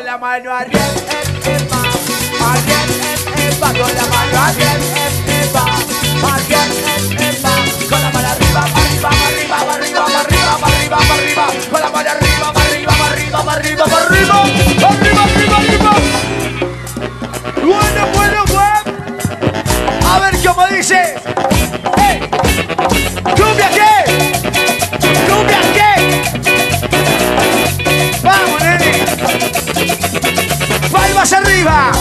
la mano arriba, arriba, con la mano arriba, con la mano arriba, arriba, arriba, arriba, arriba, arriba, arriba, con la mano arriba, arriba, arriba, arriba, arriba, arriba, arriba, arriba. Bueno, bueno, bueno. A ver cómo dice. ¡Hey! ¡Cumbia qué! ¡Cumbia qué! ¡Vamos, nene! ¡Palmas arriba!